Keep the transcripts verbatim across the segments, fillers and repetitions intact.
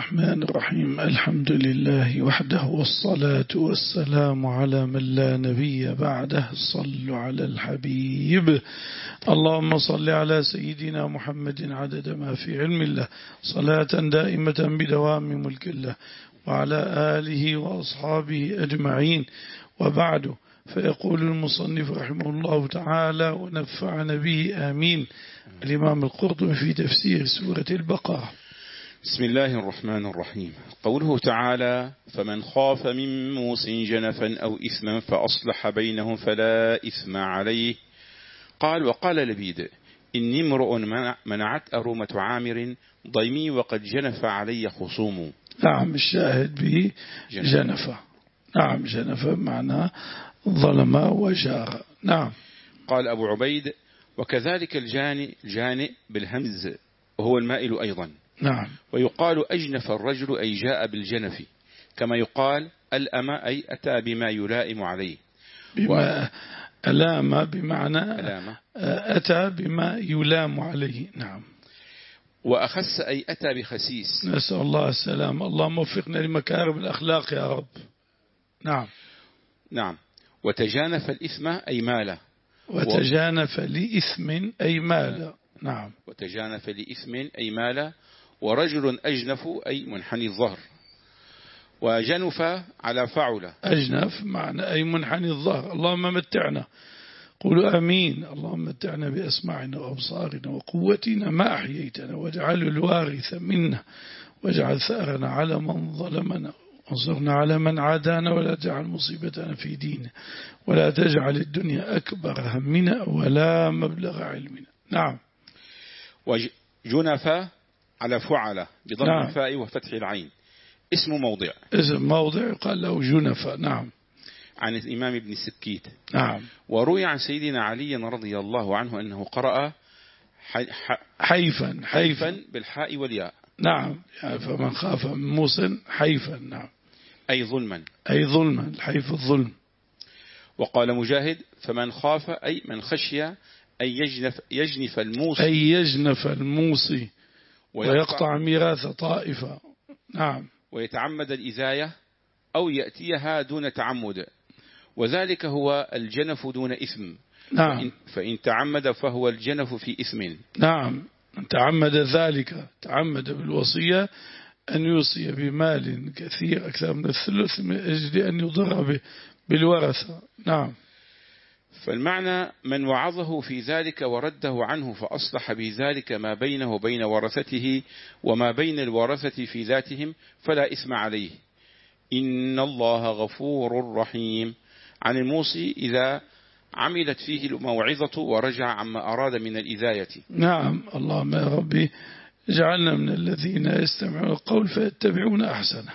الرحمن الرحيم. الحمد لله وحده والصلاة والسلام على من لا نبي بعده. صلوا على الحبيب. اللهم صل على سيدنا محمد عدد ما في علم الله صلاة دائمة بدوام ملك الله وعلى آله وأصحابه أجمعين. وبعد، فيقول المصنف رحمه الله تعالى ونفعنا به آمين. الإمام القرطبي في تفسير سورة البقرة. بسم الله الرحمن الرحيم. قوله تعالى: فمن خاف من موص جنفا أو إثما فأصلح بينهم فلا إثم عليه. قال: وقال لبيد: إني امرؤ منعت أرومة عامر ضيمي وقد جنف علي خصوم. نعم، الشاهد به جنفة. نعم، جنفة معناه ظلم وجار. نعم. قال أبو عبيد: وكذلك الجاني جانئ بالهمز وهو المائل أيضا. نعم. ويقال أجنف الرجل أي جاء بالجنف، كما يقال الأما أي أتى بما يلائم عليه. بما ألام بمعنى ألام. أتى بما يلام عليه. نعم. وأخس أي أتى بخسيس. نسأل الله السلام. اللهم وفقنا لمكارم الأخلاق يا رب. نعم. نعم. وتجانف الإثم أي ماله. وتجانف لإثم أي ماله. نعم. وتجانف لإثم أي ماله. ورجل أجنف أي منحني الظهر. وجنف على فعله. أجنف معنى أي منحني الظهر. اللهم متعنا، قولوا أمين. اللهم متعنا بأسماعنا وأبصارنا وقوتنا ما أحييتنا، واجعل الوارث منا، واجعل ثأرنا على من ظلمنا، وانصرنا على من عادانا، ولا تجعل مصيبتنا في ديننا، ولا تجعل الدنيا أكبر همنا ولا مبلغ علمنا. نعم. وجنف على فعله بضم نعم. الفاء وفتح العين، اسم موضع. اسم موضع يقال له جنف. نعم. عن الإمام ابن السكيت. نعم. وروي عن سيدنا علي رضي الله عنه أنه قرأ حي حيفا حيفا بالحاء والياء. نعم. يعني فمن خاف من موص حيفا. نعم. أي ظلما. أي ظلما، الحيف الظلم. وقال مجاهد: فمن خاف أي من خشي أي يجنف, يجنف الموصي أي يجنف الموصي ويقطع ميراث طائفة. نعم. ويتعمد الإذاية أو يأتيها دون تعمد، وذلك هو الجنف دون إثم. نعم. فإن, فإن تعمد فهو الجنف في إثم. نعم. تعمد ذلك، تعمد بالوصية أن يوصي بمال كثير أكثر من الثلث من أجل أن يضر بالورثة. نعم. فالمعنى من وعظه في ذلك ورده عنه فأصلح بذلك ما بينه وبين ورثته وما بين الورثة في ذاتهم فلا إثم عليه، إن الله غفور رحيم. عن الموصي إذا عملت فيه الموعظة ورجع عما أراد من الإذاية. نعم. اللهم يا ربي اجعلنا من الذين يستمعون القول فيتبعون أحسنه.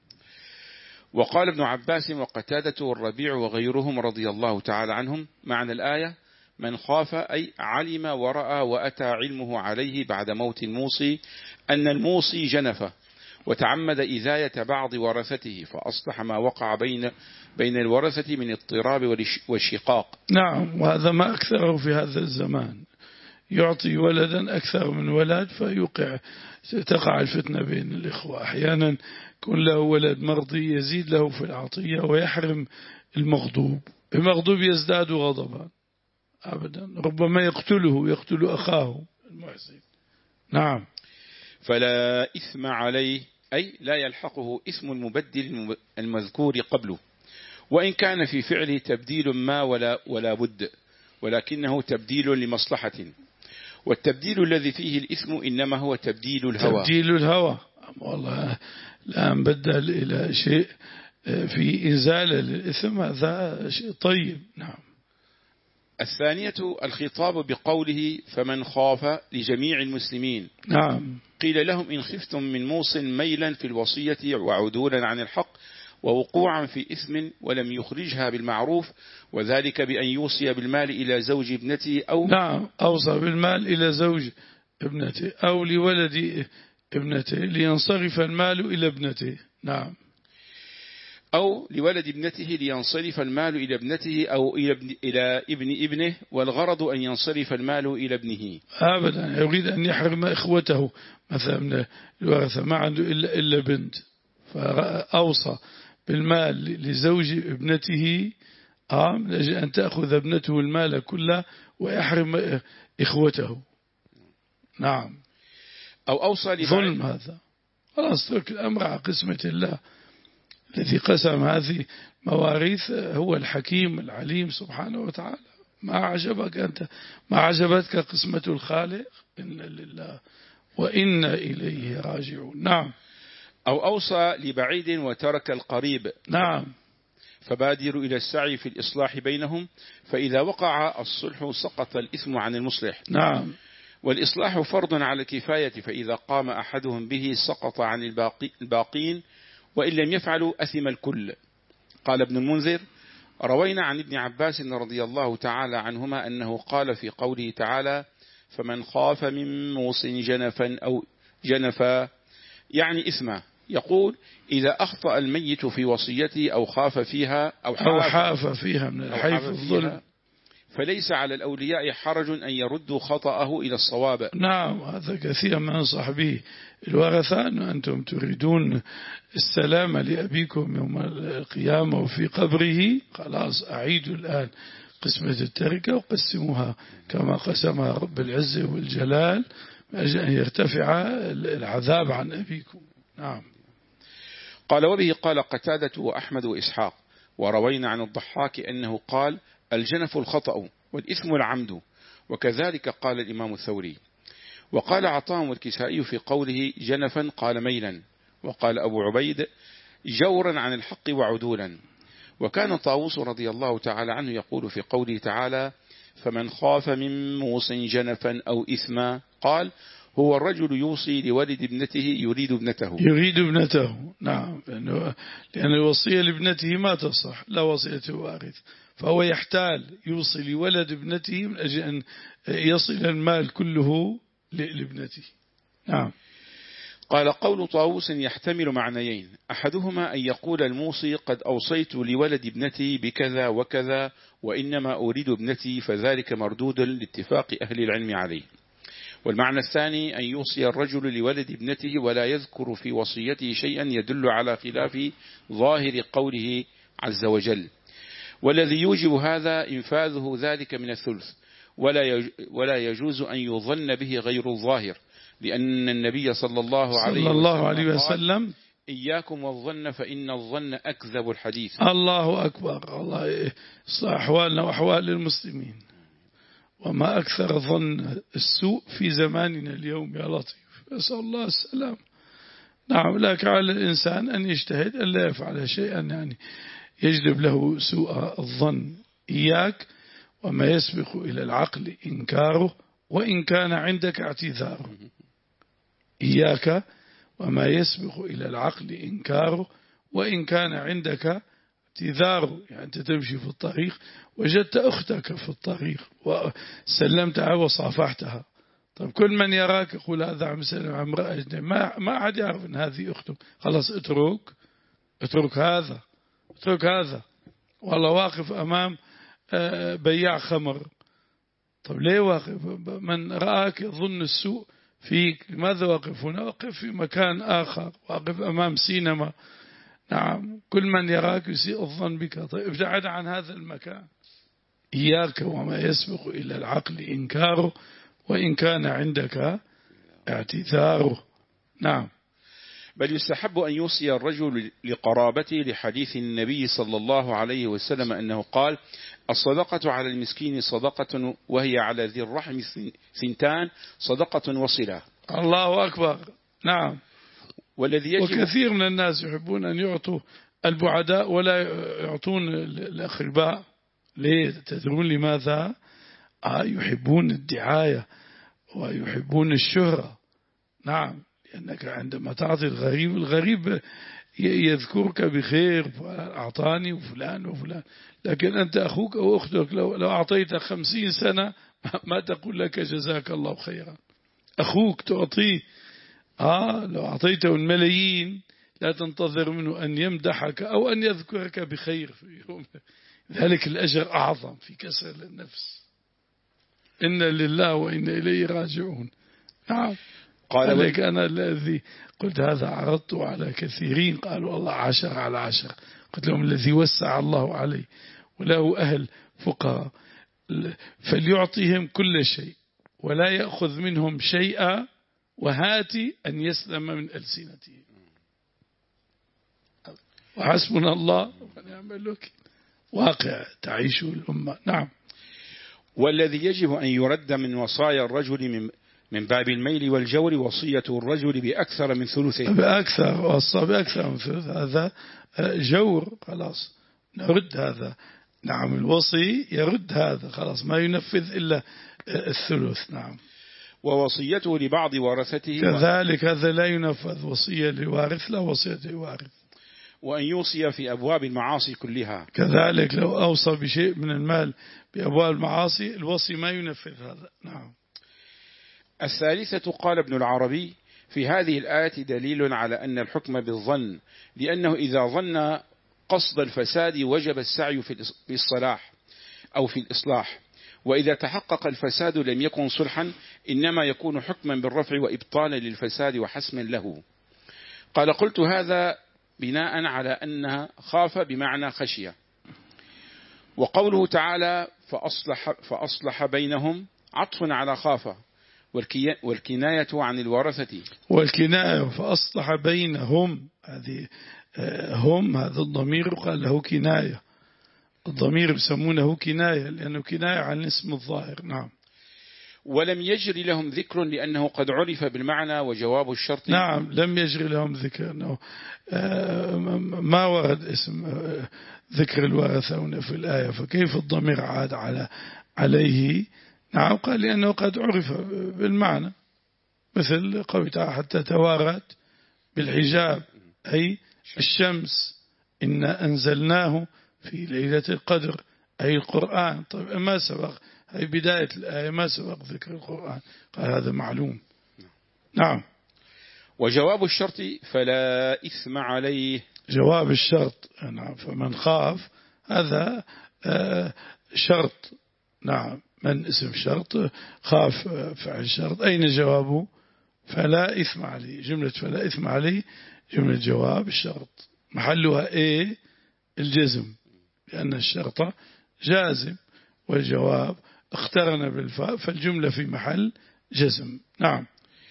وقال ابن عباس وقتادة والربيع وغيرهم رضي الله تعالى عنهم معنى الآية: من خاف أي علم ورأى وأتى علمه عليه بعد موت الموصي أن الموصي جنفه وتعمد إذاية بعض ورثته فأصلح ما وقع بين بين الورثة من اضطراب والشقاق. نعم. وهذا ما أكثره في هذا الزمان، يعطي ولدا أكثر من ولد فيوقع تقع الفتنة بين الإخوة. أحيانا كل له ولد مرضي يزيد له في العطية ويحرم المغضوب، المغضوب يزداد غضبا أبدا، ربما يقتله يقتل أخاه المحسن. نعم. فلا إثم عليه أي لا يلحقه اسم المبدل المذكور قبله، وإن كان في فعله تبديل ما ولا, ولا بد، ولكنه تبديل لمصلحة. والتبديل الذي فيه الإثم إنما هو تبديل الهوى. تبديل الهوى. والله لا نبدل إلى شيء في إزالة للإثم، هذا شيء طيب. نعم. الثانية الخطاب بقوله فمن خاف لجميع المسلمين. نعم. قيل لهم إن خفتم من موص ميلا في الوصية وعدولا عن الحق ووقوعا في إثم ولم يخرجها بالمعروف، وذلك بأن يوصي بالمال إلى زوج ابنته أو نعم أوصى بالمال إلى زوج ابنته أو لولد ابنته لينصرف المال إلى ابنته. نعم. أو لولد ابنته لينصرف المال إلى ابنته أو إلى ابن, إلى ابن ابنه، والغرض أن ينصرف المال إلى ابنه. أبدا يريد أن يحرم إخوته مثلا من الورثة، ما عنده إلا, إلا بنت، فأوصى بالمال لزوج ابنته آه من أجل أن تأخذ ابنته المال كله ويحرم إخوته. نعم. أو أوصى ظلم هذا. خلاص ترك الأمر على قسمة الله. الذي قسم هذه مواريث هو الحكيم العليم سبحانه وتعالى. ما عجبك أنت، ما عجبتك قسمة الخالق، إن لله وإن إليه راجعون. نعم. أو أوصى لبعيد وترك القريب. نعم. فبادروا إلى السعي في الإصلاح بينهم، فإذا وقع الصلح سقط الإثم عن المصلح. نعم. والإصلاح فرض على الكفاية، فإذا قام أحدهم به سقط عن الباقي الباقين، وإن لم يفعلوا أثم الكل. قال ابن المنذر: روينا عن ابن عباس رضي الله تعالى عنهما أنه قال في قوله تعالى: فمن خاف من موص جنفا أو جنفا، يعني إثما، يقول: إذا أخطأ الميت في وصيته أو خاف فيها أو حاف, أو حاف فيها من الحيف الظلم، فليس على الأولياء حرج أن يردوا خطأه إلى الصواب. نعم. هذا كثير ما أنصح به الورثة، أن أنتم تريدون السلام لأبيكم يوم القيامة وفي قبره، خلاص أعيدوا الآن قسمة التركة وقسموها كما قسمها رب العزة والجلال، من أجل أن يرتفع العذاب عن أبيكم. نعم. قال: وبه قال قتادة وأحمد وإسحاق. وروينا عن الضحاك أنه قال: الجنف الخطأ والإثم العمد، وكذلك قال الإمام الثوري. وقال عطاء والكسائي في قوله جنفا قال ميلا، وقال أبو عبيد جورا عن الحق وعدولا. وكان طاووس رضي الله تعالى عنه يقول في قوله تعالى: فمن خاف من موص جنفا أو إثما، قال: هو الرجل يوصي لولد ابنته يريد ابنته يريد ابنته. نعم. لأنه لأن الوصية لابنته ما تصح، لا وصية وارث، فهو يحتال يوصي لولد ابنته من أجل أن يصل المال كله لابنته. نعم. قال: قول طاووس يحتمل معنيين: أحدهما أن يقول الموصي قد أوصيت لولد ابنتي بكذا وكذا وإنما أريد ابنتي، فذلك مردود لاتفاق أهل العلم عليه. والمعنى الثاني أن يوصي الرجل لولد ابنته ولا يذكر في وصيته شيئا يدل على خلاف ظاهر قوله عز وجل، والذي يوجب هذا إنفاذه ذلك من الثلث، ولا يجوز أن يظن به غير الظاهر، لأن النبي صلى الله عليه صلى الله عليه وسلم: إياكم والظن فإن الظن أكذب الحديث. الله أكبر. الله يصلح أحوالنا وأحوال المسلمين. وما أكثر ظن السوء في زماننا اليوم يا لطيف، أسأل الله السلام. نعم. لكن على الإنسان أن يجتهد أن لا يفعل شيئا يعني يجلب له سوء الظن. إياك وما يسبق إلى العقل إنكاره وإن كان عندك اعتذاره. إياك وما يسبق إلى العقل إنكاره وإن كان عندك اعتذاره. يعني أنت تمشي في الطريق وجدت أختك في الطريق وسلمتها وصافحتها، طيب كل من يراك يقول هذا عم سلم عم رأجنا، ما ما أحد يعرف أن هذه أخته، خلاص اترك اترك هذا اترك هذا. والله واقف أمام بياع خمر، طيب ليه واقف؟ من رآك يظن السوء فيك، لماذا واقف هنا؟ واقف في مكان آخر، واقف أمام سينما. نعم. كل من يراك يسيء الظن بك، طيب ابتعد عن هذا المكان. إياك وما يسبق إلى العقل إنكاره وإن كان عندك اعتذاره. نعم. بل يستحب أن يوصي الرجل لقرابته، لحديث النبي صلى الله عليه وسلم أنه قال: الصدقة على المسكين صدقة وهي على ذي الرحم ثنتان، صدقة وصلة. الله أكبر. نعم. والذي يجب وكثير من الناس يحبون أن يعطوا البعداء ولا يعطون الأقرباء. ليه؟ تدرون لماذا؟ آه يحبون الدعاية ويحبون الشهرة. نعم. لأنك عندما تعطي الغريب، الغريب يذكرك بخير، أعطاني وفلان وفلان، لكن أنت أخوك أو أختك لو, لو أعطيت خمسين سنة ما تقول لك جزاك الله خيرا. أخوك تعطيه، آه لو أعطيته الملايين لا تنتظر منه أن يمدحك أو أن يذكرك بخير في يوم، ذلك الأجر أعظم في كسر النفس. إن لله وإنا إليه راجعون. نعم. قال لك أنا الذي قلت هذا عرضت على كثيرين قالوا الله عشر على عشر، قلت لهم الذي وسع الله عليه وله أهل فقراء فليعطيهم كل شيء ولا يأخذ منهم شيئا وهاتي أن يسلم من ألسنتهم، وحسبنا الله ونعم الوكيل. واقع تعيشه الأمة. نعم. والذي يجب أن يرد من وصايا الرجل من من باب الميل والجور وصية الرجل بأكثر من ثلثين. بأكثر وصى بأكثر من ثلث، هذا جور، خلاص نرد هذا. نعم الوصي يرد هذا، خلاص ما ينفذ إلا الثلث. نعم. ووصيته لبعض ورثته كذلك هذا لا ينفذ، وصية لوارث لا وصية لوارث. وأن يوصي في أبواب المعاصي كلها، كذلك لو أوصى بشيء من المال بأبواب المعاصي الوصي ما ينفذ هذا. نعم. الثالثة قال ابن العربي في هذه الآية دليل على أن الحكم بالظن، لأنه إذا ظن قصد الفساد وجب السعي في الصلاح أو في الإصلاح، وإذا تحقق الفساد لم يكن صلحا إنما يكون حكما بالرفع وإبطالا للفساد وحسما له. قال قلت هذا بناء على أنها خاف بمعنى خشية، وقوله تعالى فأصلح, فأصلح بينهم عطف على خاف، والكناية عن الورثة، والكناية فأصلح بينهم، هذه هم هذا الضمير قال له كناية، الضمير يسمونه كناية لأنه كناية عن اسم الظاهر. نعم. ولم يجري لهم ذكر لأنه قد عرف بالمعنى وجواب الشرط. نعم لم يجري لهم ذكر، أنه ما ورد اسم ذكر الورثة هنا في الآية، فكيف الضمير عاد على عليه؟ نعم قال لأنه قد عرف بالمعنى، مثل قوله تعالى حتى توارت بالحجاب، أي الشمس إنا أنزلناه في ليلة القدر أي القرآن. طيب ما سبق، هي بداية الآية ما سبق ذكر القرآن، قال هذا معلوم. نعم. وجواب الشرط فلا إثم عليه، جواب الشرط. نعم. فمن خاف هذا شرط. نعم. من اسم شرط خاف فعل شرط، أين جوابه؟ فلا إثم عليه، جملة فلا إثم عليه جملة جواب الشرط، محلها إيه؟ الجزم، لأن الشرط جازم والجواب اقترن بالفاء فالجملة في محل جزم. نعم.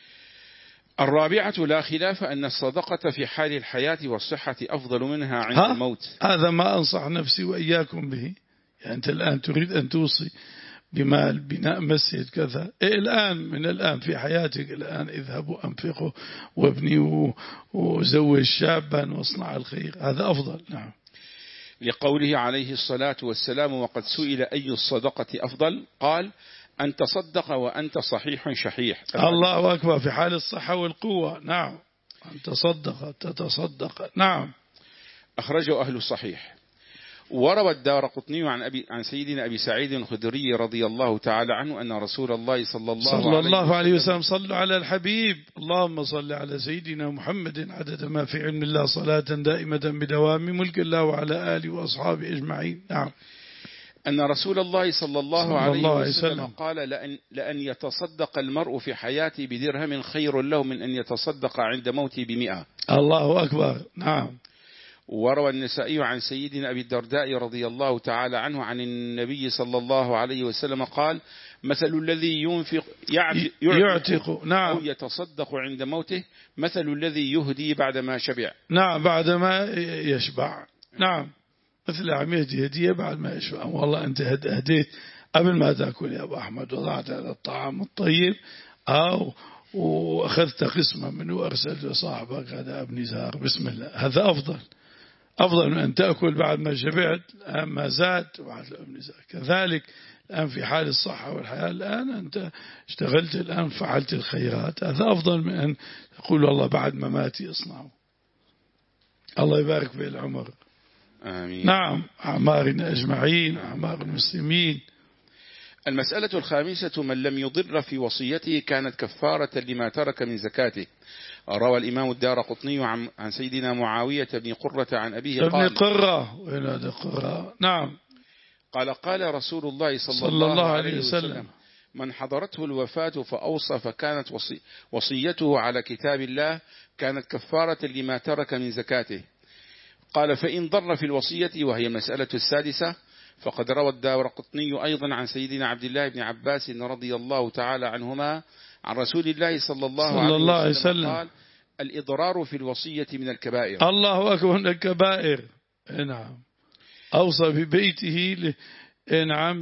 الرابعة لا خلاف أن الصدقة في حال الحياة والصحة أفضل منها عند ها؟ الموت. هذا ما أنصح نفسي وإياكم به. يعني أنت الآن تريد أن توصي بمال بناء مسجد كذا، إيه الآن من الآن في حياتك الآن اذهبوا أنفقوا وابنوا وزوج شابا واصنع الخير، هذا أفضل. نعم. لقوله عليه الصلاة والسلام وقد سئل أي الصدقة أفضل قال أن تصدق وأنت صحيح شحيح. الله أكبر، في حال الصحة والقوة. نعم. أن تصدق تتصدق. نعم. أخرجه أهل الصحيح. وروى الدارقطني عن أبي عن سيدنا أبي سعيد الخدري رضي الله تعالى عنه أن رسول الله صلى الله, صلى الله عليه وسلم صلوا على الحبيب اللهم صل على سيدنا محمد عدد ما في علم الله صلاة دائمة بدوام ملك الله وعلى آله وأصحابه أجمعين. نعم. أن رسول الله صلى الله صلى عليه الله وسلم وسلم قال لأن, لأن يتصدق المرء في حياته بدرهم خير له من أن يتصدق عند موته بمئة. الله أكبر. نعم. وروى النسائي عن سيدنا أبي الدرداء رضي الله تعالى عنه عن النبي صلى الله عليه وسلم قال مثل الذي ينفق يعتق نعم أو يتصدق عند موته مثل الذي يهدي بعدما شبع. نعم بعدما يشبع. نعم. مثل عم يهدي هدية بعد ما يشبع. والله أنت هديت قبل ما تأكل يا أبو أحمد، وضعت هذا الطعام الطيب أو وأخذت قسمة منه وأرسلت لصاحبك هذا ابن زهر بسم الله، هذا أفضل أفضل من أن تأكل بعد ما شبعت ما زاد بعد الابن زاد. كذلك الآن في حال الصحة والحياة، الآن أنت اشتغلت الآن فعلت الخيرات، هذا أفضل من أن تقول الله بعد ما ماتي اصنعوا. الله يبارك في العمر. آمين. نعم. أعمارنا أجمعين، أعمار المسلمين. المسألة الخامسة: من لم يضر في وصيته كانت كفارة لما ترك من زكاته. روى الإمام الدارقطني عن عن سيدنا معاوية بن قرة عن أبيه ابن قال قرة وين هذا قرة؟ نعم. قال قال رسول الله صلى, صلى الله, الله عليه عليه وسلم, وسلم: من حضرته الوفاة فأوصى فكانت وصي وصيته على كتاب الله كانت كفارة لما ترك من زكاته. قال: فإن ضر في الوصية، وهي المسألة السادسة، فقد روى الدارقطني أيضا عن سيدنا عبد الله بن عباس رضي الله تعالى عنهما عن رسول الله صلى الله, صلى عليه, الله عليه وسلم, وسلم قال: الإضرار في الوصية من الكبائر. الله أكبر، من الكبائر. نعم. أوصى ببيته ل... نعم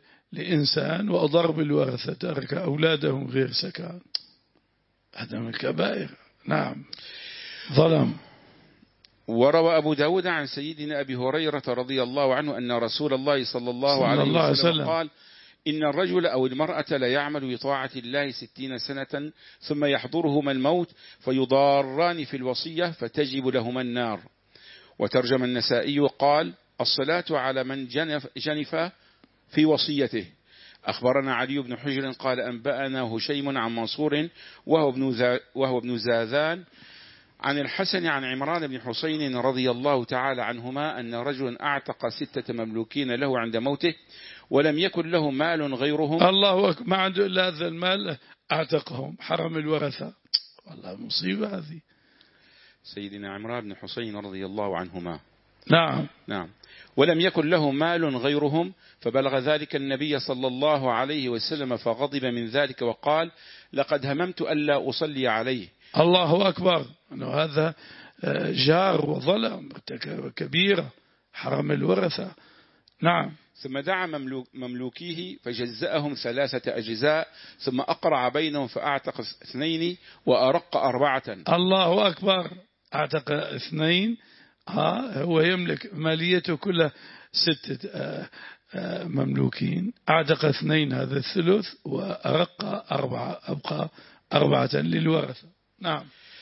لإنسان وأضر بالورثة، ترك أولادهم غير سكان، هذا من الكبائر. نعم. ظلم. وروى أبو داود عن سيدنا أبي هريرة رضي الله عنه أن رسول الله صلى الله صلى عليه الله عليه وسلم وسلم قال: إن الرجل أو المرأة لا يعمل بطاعة الله ستين سنة ثم يحضرهما الموت فيضاران في الوصية فتجب لهما النار. وترجم النسائي قال: الصلاة على من جنف, جنف في وصيته. أخبرنا علي بن حجر قال: أنبأنا هشيم عن منصور وهو ابن, وهو ابن زاذان عن الحسن عن عمران بن حسين رضي الله تعالى عنهما أن رجلا أعتق ستة مملوكين له عند موته ولم يكن له مال غيرهم. الله أكبر، ما عنده إلا هذا المال أعتقهم، حرم الورثة. والله مصيبة هذه. سيدنا عمران بن حسين رضي الله عنهما. نعم نعم. ولم يكن له مال غيرهم، فبلغ ذلك النبي صلى الله عليه وسلم فغضب من ذلك وقال: لقد هممت ألا أصلي عليه. الله أكبر، أنه هذا جار وظلم كبيرة، حرم الورثة. نعم. ثم دعا مملوك مملوكيه فجزأهم ثلاثة أجزاء، ثم أقرع بينهم فأعتق اثنين وأرق أربعة. الله أكبر، أعتق اثنين. ها هو يملك ماليته كلها ستة مملوكين، أعتق اثنين هذا الثلث، وأرق أربعة، أبقى أربعة للورثة. نعم.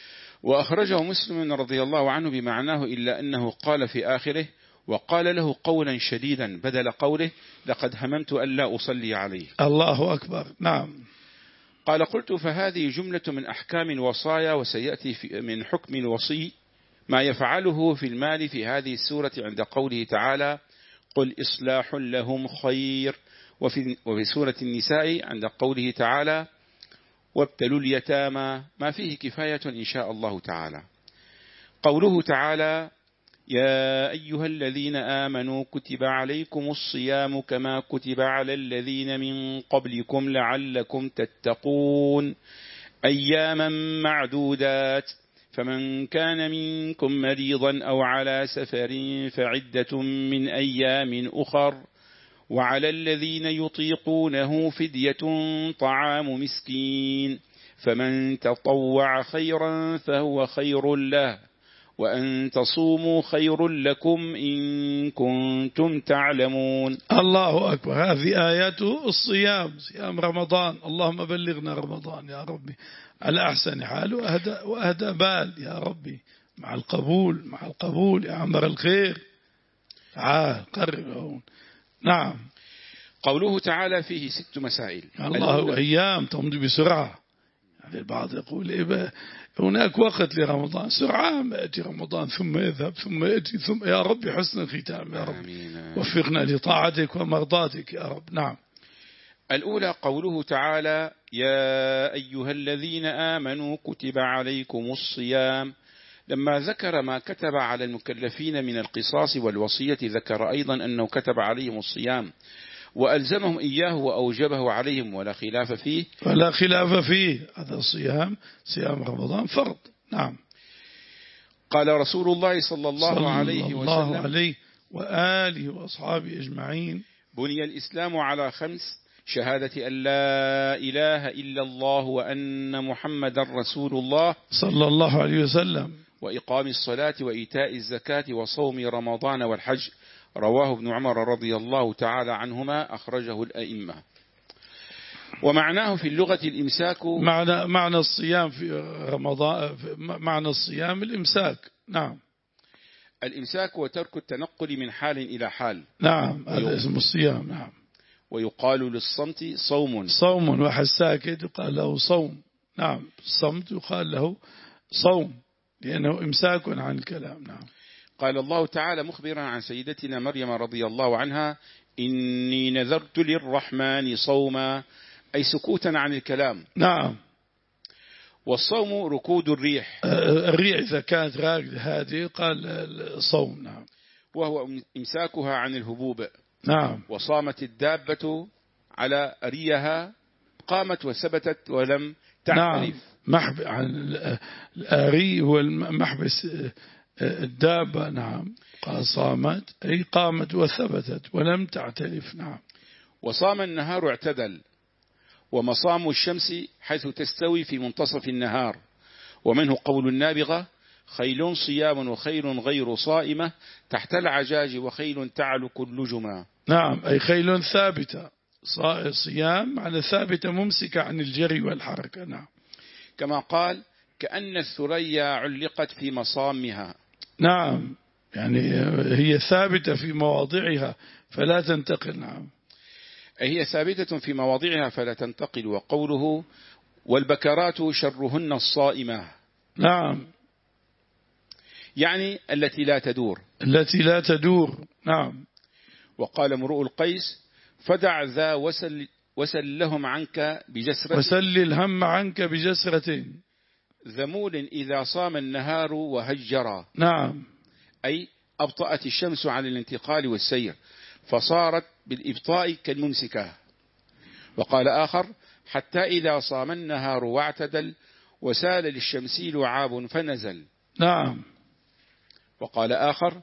وأخرجه مسلم رضي الله عنه بمعناه، إلا أنه قال في آخره: وقال له قولا شديدا بدل قوله: لقد هممت ألا أصلي عليه. الله أكبر. نعم. قال: قلت: فهذه جملة من أحكام الوصايا، وسيأتي في من حكم الوصي ما يفعله في المال في هذه السورة عند قوله تعالى: قل إصلاح لهم خير. وفي, وفي سورة النساء عند قوله تعالى: وابتلوا اليتامى، ما فيه كفاية إن شاء الله تعالى. قوله تعالى: يا أيها الذين آمنوا كتب عليكم الصيام كما كتب على الذين من قبلكم لعلكم تتقون، أياما معدودات، فمن كان منكم مريضا أو على سفر فعدة من أيام أخر، وعلى الذين يطيقونه فدية طعام مسكين، فمن تطوع خيرا فهو خير له، وأن تصوموا خير لكم إن كنتم تعلمون. الله أكبر. هذه آيات الصيام، صيام رمضان. اللهم بلغنا رمضان يا ربي على أحسن حال وأهدى, وأهدى بال يا ربي، مع القبول مع القبول يا عمر الخير. تعال قرب هون. نعم. قوله تعالى فيه ست مسائل. الله أيام تمضي بسرعة. يعني البعض يقول إيه، هناك وقت لرمضان، سرعان ما يأتي رمضان ثم يذهب ثم يأتي ثم، يا رب حسن الختام يا رب، وفقنا لطاعتك ومرضاتك يا رب. نعم. الأولى قوله تعالى: يا أيها الذين آمنوا كتب عليكم الصيام. لما ذكر ما كتب على المكلفين من القصاص والوصية، ذكر أيضا أنه كتب عليهم الصيام وألزمهم إياه وأوجبه عليهم، ولا خلاف فيه ولا خلاف فيه هذا الصيام، صيام رمضان فرض. نعم. قال رسول الله صلى الله صلى عليه وسلم الله عليه وآله وأصحابه أجمعين: بني الإسلام على خمس: شهادة أن لا إله إلا الله وأن محمد رسول الله صلى الله عليه وسلم، وإقام الصلاة وإيتاء الزكاة وصوم رمضان والحج. رواه ابن عمر رضي الله تعالى عنهما، أخرجه الأئمة. ومعناه في اللغة الإمساك. معنى معنى الصيام في رمضان، معنى الصيام الإمساك. نعم. الإمساك وترك التنقل من حال إلى حال. نعم، هذا اسم الصيام. نعم. ويقال للصمت صوم. صوم، واحد ساكت يقال له صوم. نعم، الصمت يقال له صوم لأنه إمساك عن الكلام. نعم. قال الله تعالى مخبرا عن سيدتنا مريم رضي الله عنها: إني نذرت للرحمن صوما، أي سكوتا عن الكلام. نعم. والصوم ركود الريح، الريح إذا كانت راكدة هذه قال الصوم. نعم. وهو إمساكها عن الهبوب. نعم. وصامت الدابة على ريها، قامت وثبتت ولم تعترف. نعم. محب عن الآري هو المحبس الدابة. نعم. قال صامت أي قامت وثبتت ولم تعترف. نعم. وصام النهار اعتدل، ومصام الشمس حيث تستوي في منتصف النهار. ومنه قول النابغة: خيل صيام وخيل غير صائمة تحت العجاج وخيل تعلق اللجما. نعم، أي خيل ثابتة، صيام على ثابتة ممسكة عن الجري والحركة. نعم. كما قال: كأن الثريا علقت في مصامها. نعم، يعني هي ثابتة في مواضعها فلا تنتقل. نعم. هي ثابتة في مواضعها فلا تنتقل. وقوله: والبكرات شرهن الصائمة. نعم، يعني التي لا تدور. التي لا تدور. نعم. وقال امرؤ القيس: فدع ذا وسل, وسل لهم عنك بجسرة، وسل الهم عنك بجسرة ذمول إذا صام النهار وهجرا. نعم. أي أبطأت الشمس عن الانتقال والسير فصارت بالإبطاء كالممسكة. وقال آخر: حتى إذا صام النهار واعتدل وسال للشمس لعاب فنزل. نعم. وقال آخر: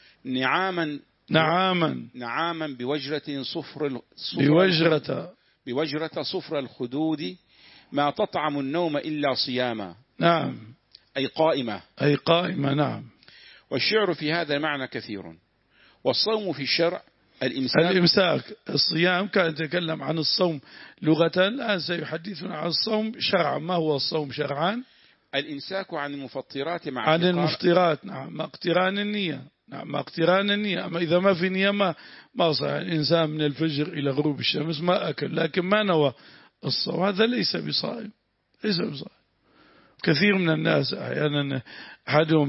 نعاما نعاما نعاما بوجرة صفر بوجرة بوجرة صفر الخدود ما تطعم النوم إلا صياما. نعم، أي قائمة. أي قائمة. نعم. والشعر في هذا معنى كثير. والصوم في الشرع الإمساك. الإمساك. الصيام كان يتكلم عن الصوم لغة، الآن سيحدثنا عن الصوم شرعا. ما هو الصوم شرعا؟ الإمساك عن المفطرات مع عن المفطرات. نعم، مع اقتران النية. نعم، مع اقتران النية. أما إذا ما في نية ما ما صح. الإنسان من الفجر إلى غروب الشمس ما أكل لكن ما نوى الصوم، هذا ليس بصائم، ليس بصائم. كثير من الناس أحيانا أحدهم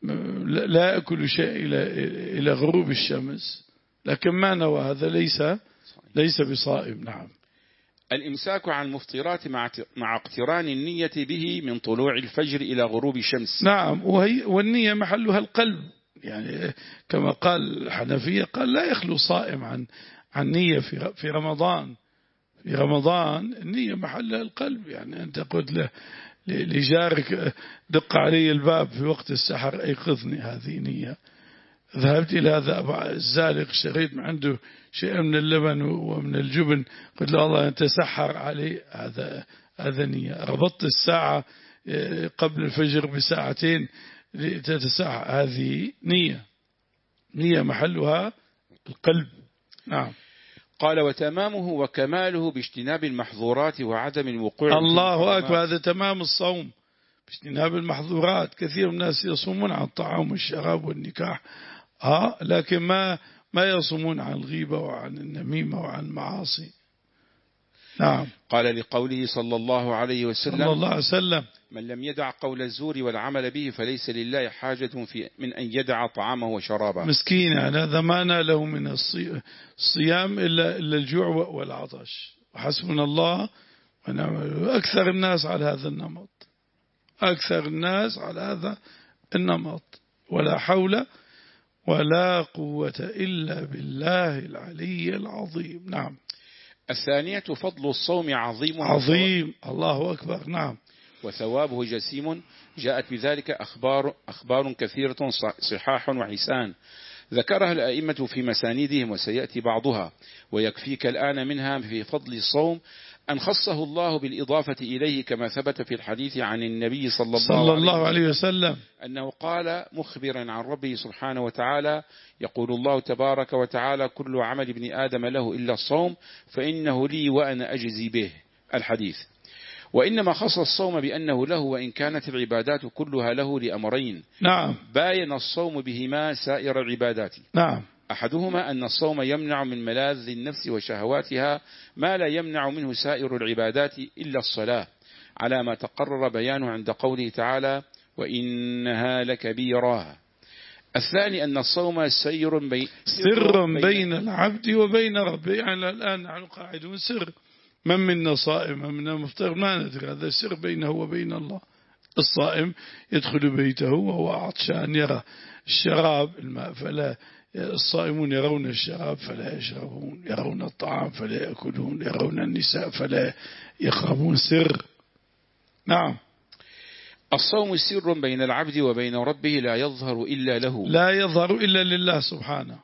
لا يأكل شيء إلى إلى غروب الشمس لكن ما نوى، هذا ليس ليس بصائم. نعم. الإمساك عن المفطرات مع مع اقتران النية به من طلوع الفجر إلى غروب الشمس. نعم. وهي والنية محلها القلب، يعني كما قال الحنفية قال لا يخلو صائم عن عن نية في في رمضان. في رمضان النية محلها القلب، يعني أنت قلت له لجارك دق علي الباب في وقت السحر أيقظني، هذه نية. ذهبت إلى هذا الزالق اشتريت من عنده شيء من اللبن ومن الجبن قلت له الله أنت سحر علي، هذا هذا نية. ربطت الساعة قبل الفجر بساعتين لتتسحر، هذه نية. نية محلها القلب. نعم. قال: وتمامه وكماله باجتناب المحظورات وعدم الوقوع. الله أكبر، هذا تمام الصوم باجتناب المحظورات. كثير من الناس يصومون عن الطعام والشراب والنكاح ها، لكن ما ما يصومون عن الغيبة وعن النميمة وعن المعاصي. نعم. قال لقوله صلى الله عليه وسلم: صلى الله عليه وسلم: من لم يدع قول الزور والعمل به فليس لله حاجة في من أن يدع طعامه وشرابه. مسكين، يعني هذا ما ناله من الصيام إلا إلا الجوع والعطش. وحسبنا الله ونعم الوكيل. أكثر الناس على هذا النمط، أكثر الناس على هذا النمط. ولا حول ولا قوة إلا بالله العلي العظيم. نعم. الثانية: فضل الصوم عظيم عظيم. الله أكبر. نعم. وثوابه جسيم. جاءت بذلك أخبار أخبار كثيرة صحاح وحسان ذكرها الأئمة في مسانيدهم وسيأتي بعضها، ويكفيك الآن منها في فضل الصوم أن خصه الله بالإضافة إليه كما ثبت في الحديث عن النبي صلى الله, صلى الله عليه وسلم أنه قال مخبرا عن ربه سبحانه وتعالى: يقول الله تبارك وتعالى: كل عمل ابن آدم له إلا الصوم فإنه لي وأنا أجزي به. الحديث. وإنما خص الصوم بأنه له، وإن كانت العبادات كلها له لأمرين. نعم. باين الصوم بهما سائر العبادات. نعم. أحدهما أن الصوم يمنع من ملاذ النفس وشهواتها ما لا يمنع منه سائر العبادات إلا الصلاة، على ما تقرر بيانه عند قوله تعالى وإنها لكبيرة. الثاني أن الصوم سير بي سر بين, بين العبد وبين ربه، يعني الآن نحن قاعدون سر، من منا صائم من منا مفطر، ما ندري، هذا سر بينه وبين الله. الصائم يدخل بيته وهو عطشان يرى الشراب الماء فلا، الصائمون يرون الشراب فلا يشربون، يرون الطعام فلا يأكلون، يرون النساء فلا يقربون، سر. نعم. الصوم سر بين العبد وبين ربه لا يظهر إلا له، لا يظهر إلا لله سبحانه،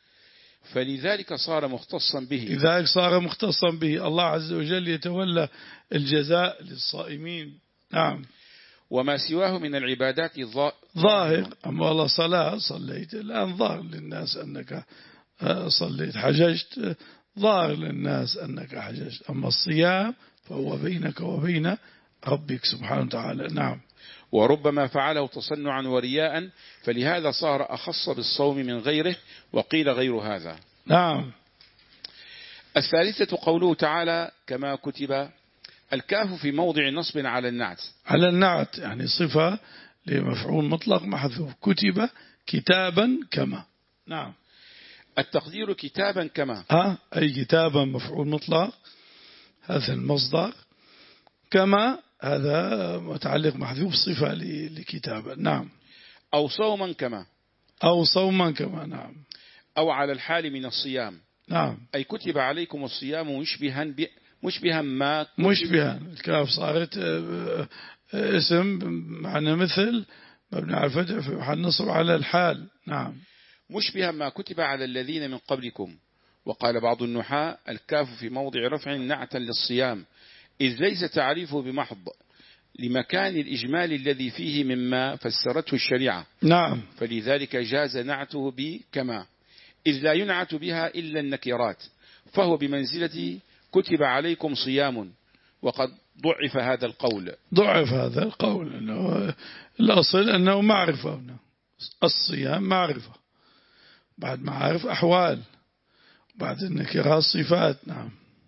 فلذلك صار مختصا به، لذلك صار مختصا به. الله عز وجل يتولى الجزاء للصائمين. نعم. وما سواه من العبادات ظاهر. أما الله صلاة صليت الآن ظاهر للناس أنك صليت، حججت ظاهر للناس أنك حججت. أما الصيام فهو بينك وبين ربك سبحانه وتعالى. نعم. وربما فعله تصنعا ورياء، فلهذا صار أخص بالصوم من غيره، وقيل غير هذا. نعم. الثالثة قوله تعالى كما كتب، الكاف في موضع نصب على النعت، على النعت يعني صفة لمفعول مطلق محذوف، كتب كتابا كما. نعم. التقدير كتابا كما، ها أي كتابا مفعول مطلق هذا المصدر، كما هذا متعلق محذوف صفة لكتابا. نعم. أو صوما كما، أو صوما كما. نعم. أو على الحال من الصيام. نعم. أي كتب عليكم الصيام مشبها ب... مشبها ما مشبها، الكاف صارت اسم معنى مثل مبني على الفتح في محل نصب على الحال. نعم. مشبها ما كتب على الذين من قبلكم. وقال بعض النحاة الكاف في موضع رفع نعتا للصيام، إذ ليس تعريفه بمحض لمكان الإجمال الذي فيه مما فسرته الشريعة. نعم. فلذلك جاز نعته بكما، إذ لا ينعت بها إلا النكرات، فهو بمنزلة كتب عليكم صيام. وقد ضعف هذا القول، ضعف هذا القول أنه الأصل أنه معرفة، الصيام معرفة، بعد معارف أحوال، بعد النكرات صفات. نعم.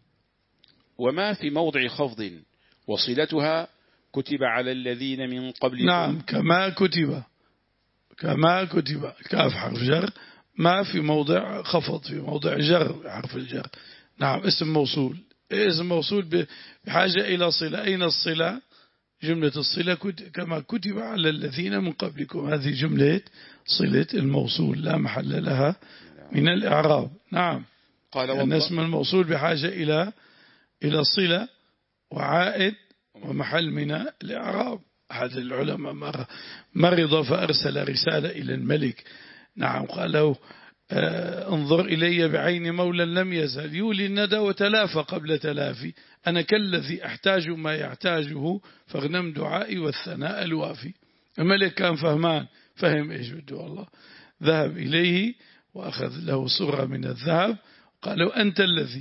وما في موضع خفض وصلتها كتب على الذين من قبلكم. نعم. كما كتب، كما كتب كاف حرف جر، ما في موضع خفض، في موضع جر حرف الجر. نعم. اسم موصول، اسم موصول بحاجة إلى صلة. أين الصلة؟ جملة الصلة كما كتب على الذين من قبلكم، هذه جملة صلة الموصول لا محل لها من الإعراب. نعم. قال أن اسم الموصول بحاجة إلى إلى صلة وعائد ومحل من الإعراب. أحد العلماء مرض فأرسل رسالة إلى الملك. نعم. قال له آه انظر إلي بعين مولى لم يزل يولي الندى وتلافى قبل تلافي، أنا كالذي أحتاج ما يحتاجه فاغنم دعائي والثناء الوافي. الملك كان فهمان، فهم إيش بده الله، ذهب إليه وأخذ له صرة من الذهب، قال له أنت الذي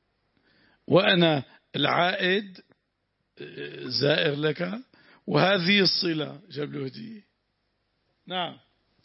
وأنا العائد زائر لك، وهذه الصلة جاب له هدية. نعم.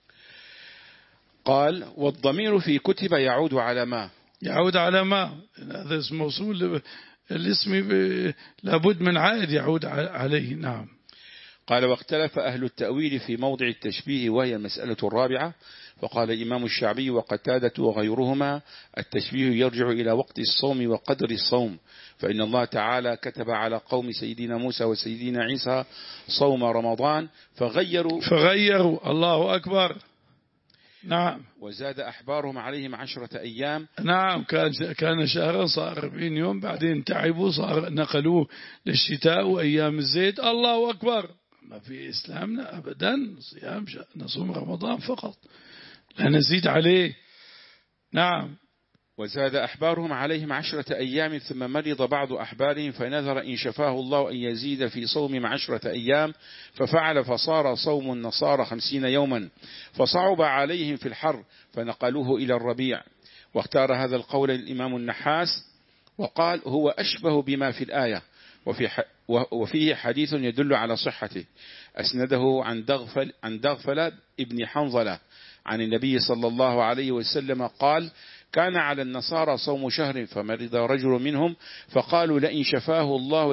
قال والضمير في كتب يعود على ما، يعود على ما، هذا اسم موصول، الاسم لابد من عائد يعود عليه. نعم. قال واختلف أهل التأويل في موضع التشبيه، وهي المسألة الرابعة. فقال الإمام الشعبي وقتادة وغيرهما التشبيه يرجع إلى وقت الصوم وقدر الصوم، فإن الله تعالى كتب على قوم سيدنا موسى وسيدنا عيسى صوم رمضان فغيروا فغيروا الله أكبر. نعم. وزاد أحبارهم عليهم عشرة أيام. نعم. كان كان شهرا صار أربعين يوم، بعدين تعبوا صار نقلوه للشتاء وأيام الزيت. الله أكبر. ما في إسلامنا أبدا صيام نصوم رمضان فقط، لا نزيد عليه. نعم. وزاد أحبارهم عليهم عشرة أيام، ثم مرض بعض أحبارهم فنذر إن شفاه الله أن يزيد في صوم عشرة أيام، ففعل فصار صوم النصارى خمسين يوما، فصعب عليهم في الحر فنقلوه إلى الربيع. واختار هذا القول الإمام النحاس وقال هو أشبه بما في الآية، وفي وفيه حديث يدل على صحته، أسنده عن دغفل, عن دغفل ابن حنظلة عن النبي صلى الله عليه وسلم قال: كان على النصارى صوم شهر فمرض رجل منهم فقالوا لئن شفاه الله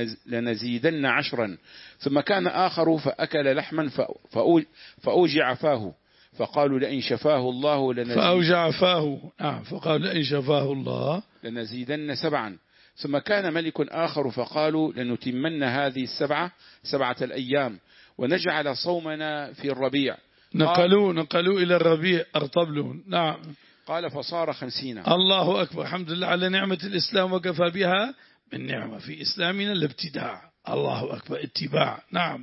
لنزيدن عشرا، ثم كان آخر فأكل لحما فأوجع فاه فقالوا لئن شفاه الله لنزيدن فأوجع فاه نعم فقالوا لئن شفاه الله لنزيدن سبعا، ثم كان ملك آخر فقالوا لنتمن هذه السبعة سبعة الأيام ونجعل صومنا في الربيع. نقلوا نقلوا إلى الربيع أرطبلون. نعم. قال فصار خمسين. الله أكبر، الحمد لله على نعمة الإسلام وكفى بها من نعمة في إسلامنا الابتداع. الله أكبر، اتباع. نعم.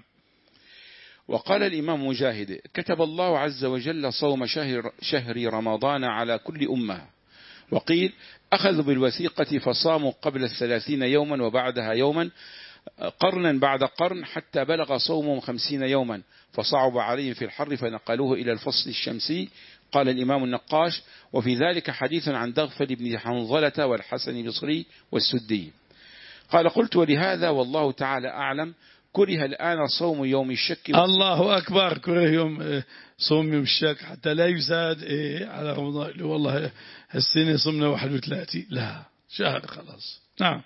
وقال الإمام مجاهد: كتب الله عز وجل صوم شهر, شهر رمضان على كل أمة. وقيل: أخذوا بالوثيقة فصاموا قبل الثلاثين يوما وبعدها يوما قرنا بعد قرن حتى بلغ صومهم خمسين يوما فصعب عليهم في الحر فنقلوه إلى الفصل الشمسي. قال الإمام النقاش: وفي ذلك حديث عن دغفل بن حنظلة والحسن البصري والسدي. قال: قلت: ولهذا والله تعالى أعلم كره الآن صوم يوم الشك. الله أكبر، كره يوم صوم يوم الشك حتى لا يزاد إيه على رمضان. والله هالسنة صمنا واحد وثلاثين، لا شهر خلاص. نعم.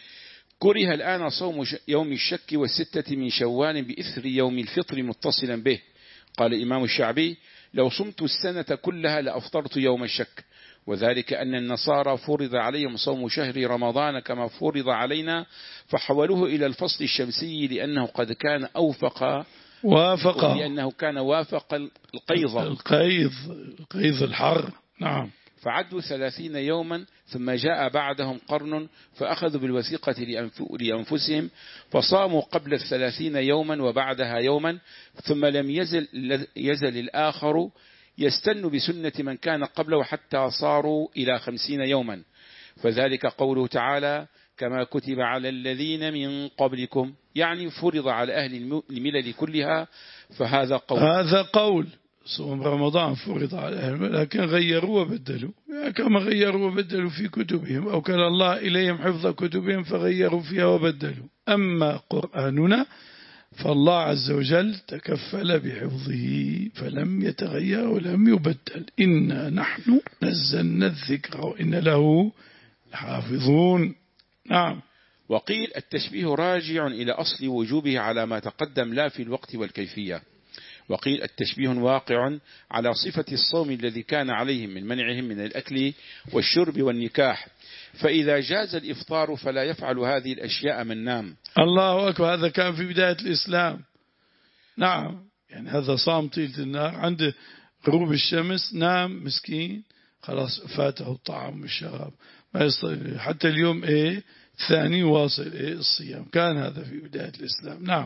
كره الآن صوم يوم الشك والستة من شوال بإثر يوم الفطر متصلا به. قال الإمام الشعبي: لو صمت السنة كلها لأفطرت يوم الشك، وذلك أن النصارى فرض عليهم صوم شهر رمضان كما فرض علينا فحولوه إلى الفصل الشمسي لأنه قد كان أوفق وافق لأنه كان وافق القيظ القيظ القيظ الحر. نعم. فعدوا ثلاثين يوما ثم جاء بعدهم قرن فأخذوا بالوثيقة لأنفسهم فصاموا قبل الثلاثين يوما وبعدها يوما، ثم لم يزل, يزل الآخر يستن بسنة من كان قبله حتى صاروا إلى خمسين يوما، فذلك قوله تعالى: كما كتب على الذين من قبلكم، يعني فرض على أهل الملل كلها. فهذا قول هذا قول صوم رمضان فرض على أهل، لكن غيروا وبدلوا كما غيروا وبدلوا في كتبهم، أو كان الله إليهم حفظ كتبهم فغيروا فيها وبدلوا. أما قرآننا فالله عز وجل تكفل بحفظه فلم يتغير ولم يبدل. إنا نحن نزلنا الذكر وإن له لحافظون. نعم. وقيل: التشبيه راجع إلى أصل وجوبه على ما تقدم لا في الوقت والكيفية. وقيل: التشبيه واقع على صفة الصوم الذي كان عليهم من منعهم من الأكل والشرب والنكاح، فإذا جاز الإفطار فلا يفعل هذه الأشياء من نام. الله أكبر، هذا كان في بداية الإسلام. نعم، يعني هذا صام طيلة النهار عند غروب الشمس نام مسكين خلاص فاته الطعام والشراب، ما يستطيع حتى اليوم إيه ثاني واصل إيه الصيام. كان هذا في بداية الإسلام. نعم.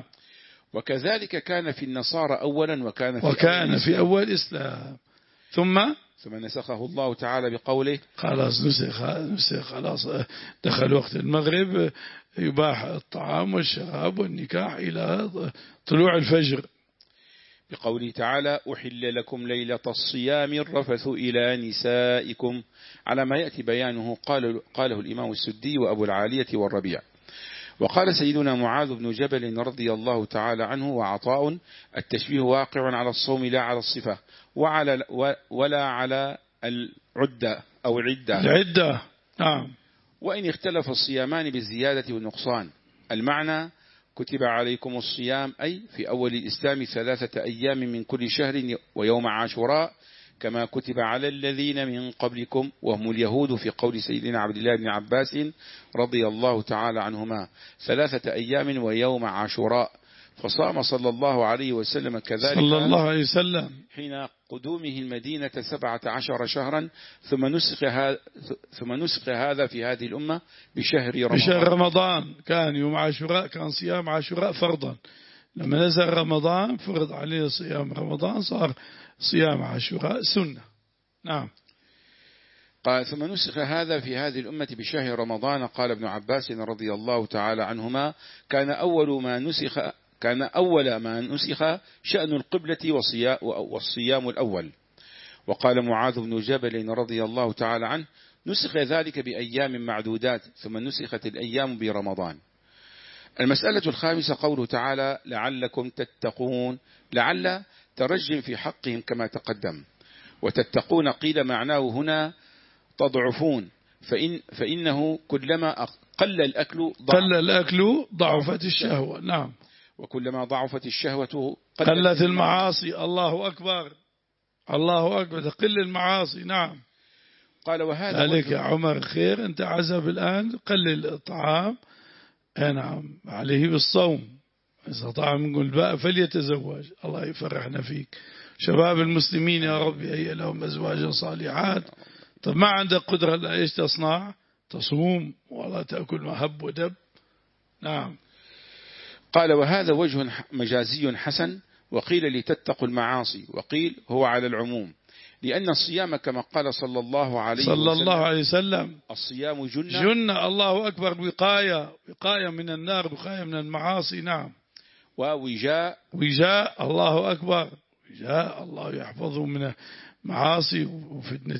وكذلك كان في النصارى أولا وكان في وكان أول في أول الإسلام ثم ثم نسخه الله تعالى بقوله: خلاص نسخ نسخ خلاص دخل وقت المغرب يباح الطعام والشراب والنكاح إلى طلوع الفجر. بقوله تعالى: أحل لكم ليلة الصيام الرفث إلى نسائكم، على ما يأتي بيانه قال قاله الإمام السدي وأبو العالية والربيع. وقال سيدنا معاذ بن جبل رضي الله تعالى عنه وعطاء: التشبيه واقع على الصوم لا على الصفة وعلى ولا على العدة أو العدة العدة. نعم. وإن اختلف الصيامان بالزيادة والنقصان. المعنى: كتب عليكم الصيام أي في أول الإسلام ثلاثة أيام من كل شهر ويوم عاشوراء كما كتب على الذين من قبلكم وهم اليهود، في قول سيدنا عبد الله بن عباس رضي الله تعالى عنهما: ثلاثة أيام ويوم عاشوراء. فصام صلى الله عليه وسلم كذلك صلى الله عليه وسلم حين قدومه المدينة سبعة عشر شهرا، ثم نسخ هذا ثم نسخ هذا في هذه الأمة بشهر رمضان. بشهر رمضان كان يوم عاشوراء، كان صيام عاشوراء فرضا. لما نزل رمضان فرض عليه صيام رمضان، صار صيام عاشوراء سنة. نعم. قال: ثم نسخ هذا في هذه الأمة بشهر رمضان. قال ابن عباس رضي الله تعالى عنهما: كان أول ما نسخ كان أول ما نسخ شأن القبلة والصيام الأول. وقال معاذ بن جبل رضي الله تعالى عنه: نسخ ذلك بأيام معدودات ثم نسخت الأيام برمضان. المسألة الخامسة قوله تعالى: لعلكم تتقون. لعل ترجم في حقهم كما تقدم. وتتقون قيل معناه هنا تضعفون، فإن فإنه كلما قل الأكل ضعف قل الأكل ضعفت الشهوة. نعم. وكلما ضعفت الشهوة قلت المعاصي. الله أكبر، الله أكبر، تقل المعاصي. نعم. قال وهذا عليك يا عمر خير، أنت عزب الآن قلل الطعام. نعم، عليه بالصوم، إذا طعم من الباء فليتزوج. الله يفرحنا فيك. شباب المسلمين يا رب هي لهم أزواجا صالحات. طب ما عندك قدرة لا إيش تصنع؟ تصوم ولا تأكل مهب ودب. نعم. قال وهذا وجه مجازي حسن، وقيل لتتقوا المعاصي، وقيل هو على العموم، لأن الصيام كما قال صلى الله عليه صلى وسلم الله عليه وسلم الصيام جنة. جنة. الله أكبر. وقاية، وقاية من النار، وقاية من المعاصي. نعم. ووجاء، وجاء. الله أكبر. وجاء الله يحفظه من المعاصي وفتنة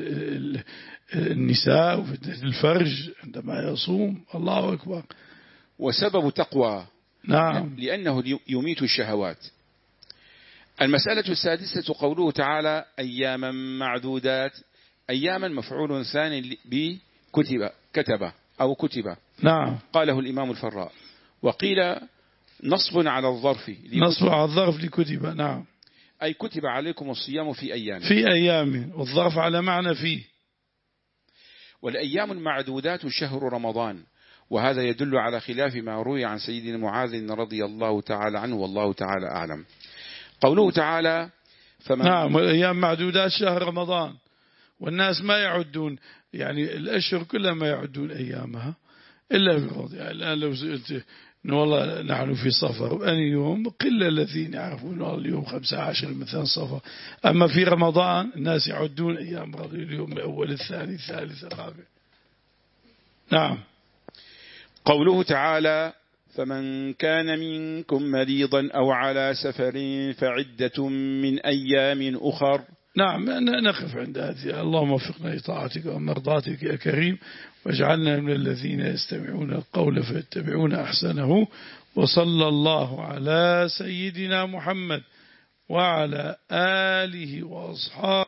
النساء وفتنة الفرج عندما يصوم. الله أكبر. وسبب تقوى. نعم. لأنه يميت الشهوات. المسألة السادسة قوله تعالى أياما معدودات. أياما مفعول ثاني بكتب، كتب أو كتب. نعم. قاله الإمام الفراء. وقيل نصب على الظرف، نصب على الظرف لكتب. نعم. أي كتب عليكم الصيام في أيام، في أيام، والظرف على معنى فيه. والأيام المعدودات شهر رمضان، وهذا يدل على خلاف ما روي عن سيدنا معاذ رضي الله تعالى عنه، والله تعالى أعلم. قوله تعالى فمن نعم، والأيام معدودات شهر رمضان، والناس ما يعدون يعني الأشهر كلها ما يعدون أيامها إلا بالفضل. يعني الآن لو سئلت إنه والله نحن في صفر وأني يوم، قلة الذين يعرفون والله اليوم خمسة عشر مثلا صفر. أما في رمضان الناس يعدون أيام رضي اليوم الأول الثاني الثالث الرابع. نعم. قوله تعالى فمن كان منكم مريضا أو على سفر فعدة من أيام أخر. نعم، نقف عند هذه. اللهم وفقنا لطاعتك ومرضاتك يا كريم، واجعلنا من الذين يستمعون القول فيتبعون أحسنه. وصلى الله على سيدنا محمد وعلى آله وأصحابه.